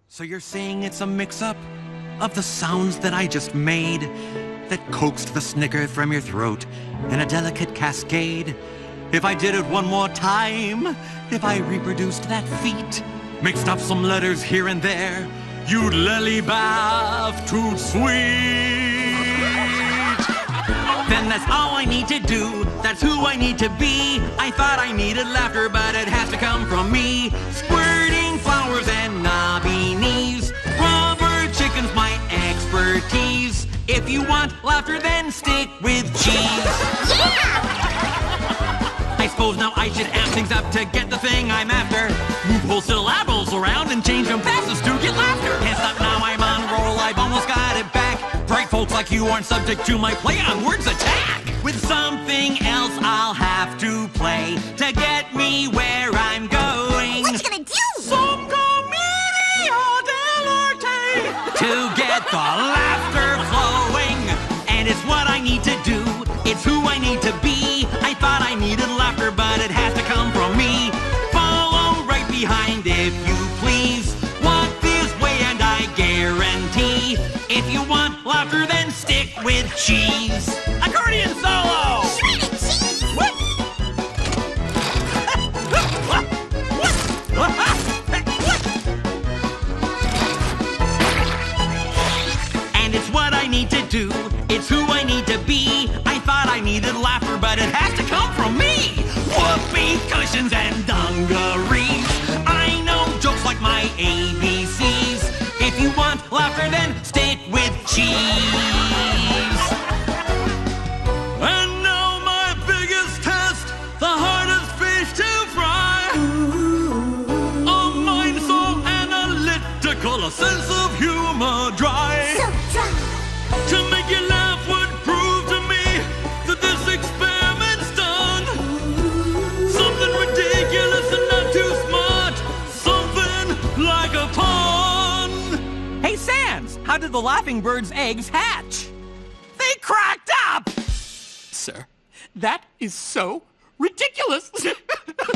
So you're saying it's a mix-up of the sounds that I just made that coaxed the snicker from your throat in a delicate cascade? If I did it one more time, if I reproduced that feat, mixed up some letters here and there, you'd lily-bath too sweet. Then that's all I need to do, that's who I need to be. I thought I needed laughter, but it has to come from me. Squirting flowers and knobby knees, rubber chicken's my expertise. If you want laughter, then stick with cheese. Yeah! I suppose now I should amp things up to get the thing I'm after. Move whole syllables around and change them passes to get laughter. Can't stop now, I'm on a roll, I've almost got it back. Bright folks like you aren't subject to my play on words attack. With something else I'll have to play to get me where I'm going. What you gonna do? Some commedia dell'arte to get the laughter flowing. And it's what I need to do, it's who I need to be. I thought I needed laughter, but it has to come from me. Follow right behind, if you please. Walk this way and I guarantee, if you want laughter, then stick with cheese. Accordion solo! Shredded cheese! What? And it's what I need to do, it's who I need to be. I thought I needed laughter, but it has to come from me. Whoopee cushions and dungarees, I know jokes like my ABCs. If you want laughter, then stick with cheese. And now my biggest test, the hardest fish to fry. A mind so analytical, a sense of humor dry. So dry. To make you laugh would prove to me that this experiment's done. Something ridiculous and not too smart, something like a pun. Hey, Sans, how did the laughing bird's eggs hatch? They cracked up! Sir, that is so ridiculous.